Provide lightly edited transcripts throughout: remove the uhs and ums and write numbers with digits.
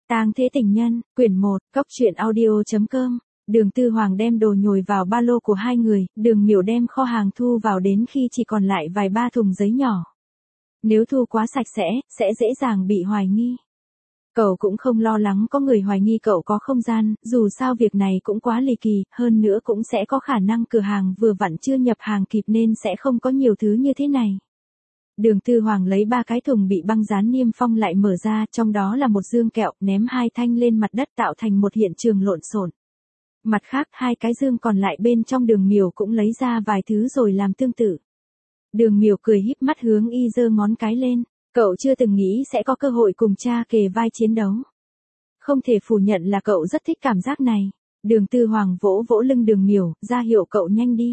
Tang Thế Tình Nhân, quyển 1, Cóc Truyện Audio.com. Đường Tư Hoàng đem đồ nhồi vào ba lô của hai người, Đường Miểu đem kho hàng thu vào đến khi chỉ còn lại vài ba thùng giấy nhỏ. Nếu thu quá sạch sẽ dễ dàng bị hoài nghi. Cậu cũng không lo lắng có người hoài nghi cậu có không gian, dù sao việc này cũng quá ly kỳ, hơn nữa cũng sẽ có khả năng cửa hàng vừa vặn chưa nhập hàng kịp nên sẽ không có nhiều thứ như thế này. Đường Tư Hoàng lấy 3 cái thùng bị băng dán niêm phong lại mở ra, trong đó là một dương kẹo, ném 2 thanh lên mặt đất tạo thành một hiện trường lộn xộn. Mặt khác, 2 cái dương còn lại bên trong Đường Miểu cũng lấy ra vài thứ rồi làm tương tự. Đường Miểu cười híp mắt hướng y giơ ngón cái lên, cậu chưa từng nghĩ sẽ có cơ hội cùng cha kề vai chiến đấu. Không thể phủ nhận là cậu rất thích cảm giác này. Đường Tư Hoàng vỗ vỗ lưng Đường Miểu, ra hiệu cậu nhanh đi.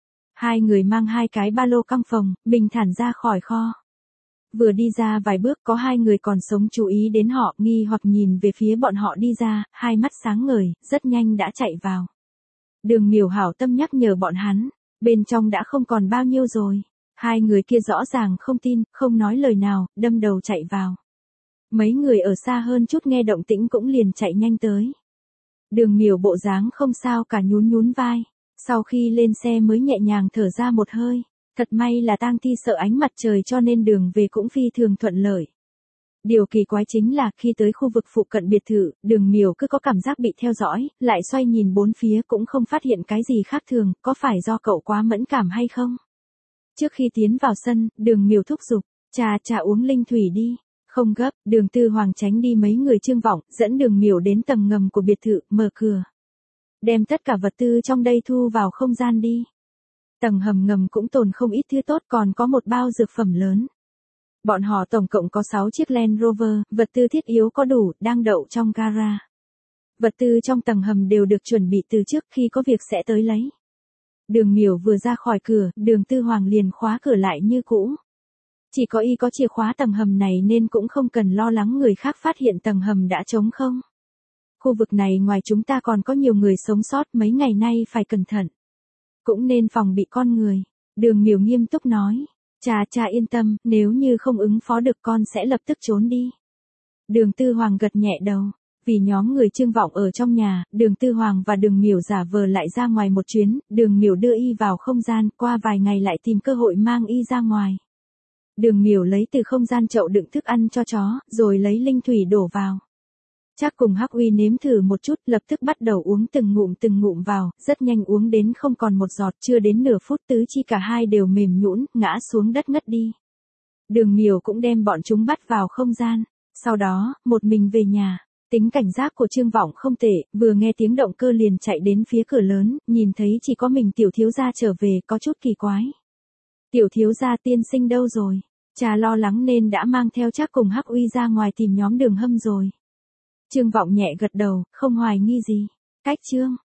Hai người mang 2 cái ba lô căng phòng, bình thản ra khỏi kho. Vừa đi ra vài bước có 2 người còn sống chú ý đến họ, nghi hoặc nhìn về phía bọn họ đi ra, hai mắt sáng ngời, rất nhanh đã chạy vào. Đường Miểu hảo tâm nhắc nhở bọn hắn, bên trong đã không còn bao nhiêu rồi. 2 người kia rõ ràng không tin, không nói lời nào, đâm đầu chạy vào. Mấy người ở xa hơn chút nghe động tĩnh cũng liền chạy nhanh tới. Đường Miểu bộ dáng không sao cả, nhún nhún vai. Sau khi lên xe mới nhẹ nhàng thở ra một hơi. Thật may là Tang Thi sợ ánh mặt trời cho nên đường về cũng phi thường thuận lợi. Điều kỳ quái chính là khi tới khu vực phụ cận biệt thự, Đường Miểu cứ có cảm giác bị theo dõi, lại xoay nhìn bốn phía cũng không phát hiện cái gì khác thường, có phải do cậu quá mẫn cảm hay không? Trước khi tiến vào sân, Đường Miểu thúc giục, cha uống linh thủy đi. Không gấp, Đường Tư Hoàng tránh đi mấy người Trương Vọng, dẫn Đường Miểu đến tầng ngầm của biệt thự, mở cửa. Đem tất cả vật tư trong đây thu vào không gian đi. Tầng hầm ngầm cũng tồn không ít thứ tốt, còn có một bao dược phẩm lớn. Bọn họ tổng cộng có 6 chiếc Land Rover, vật tư thiết yếu có đủ, đang đậu trong gara. Vật tư trong tầng hầm đều được chuẩn bị từ trước, khi có việc sẽ tới lấy. Đường Miểu vừa ra khỏi cửa, Đường Tư Hoàng liền khóa cửa lại như cũ. Chỉ có y có chìa khóa tầng hầm này nên cũng không cần lo lắng người khác phát hiện tầng hầm đã trống không. Khu vực này ngoài chúng ta còn có nhiều người sống sót, mấy ngày nay phải cẩn thận. Cũng nên phòng bị con người. Đường Miểu nghiêm túc nói. Cha yên tâm, nếu như không ứng phó được con sẽ lập tức trốn đi. Đường Tư Hoàng gật nhẹ đầu. Vì nhóm người Trương Vọng ở trong nhà, Đường Tư Hoàng và Đường Miểu giả vờ lại ra ngoài một chuyến, Đường Miểu đưa y vào không gian, qua vài ngày lại tìm cơ hội mang y ra ngoài. Đường Miểu lấy từ không gian chậu đựng thức ăn cho chó, rồi lấy linh thủy đổ vào. Trác cùng Hắc Uy nếm thử một chút, lập tức bắt đầu uống từng ngụm vào, rất nhanh uống đến không còn một giọt, chưa đến nửa phút tứ chi cả hai đều mềm nhũn, ngã xuống đất ngất đi. Đường Miểu cũng đem bọn chúng bắt vào không gian, sau đó, một mình về nhà. Tính cảnh giác của Trương Vọng không tệ, vừa nghe tiếng động cơ liền chạy đến phía cửa lớn, nhìn thấy chỉ có mình tiểu thiếu gia trở về, có chút kỳ quái. Tiểu thiếu gia tiên sinh đâu rồi? Cha lo lắng nên đã mang theo Trác cùng Hắc Uy ra ngoài tìm nhóm Đường Hâm rồi. Trương Vọng nhẹ gật đầu, không hoài nghi gì. Cách Trương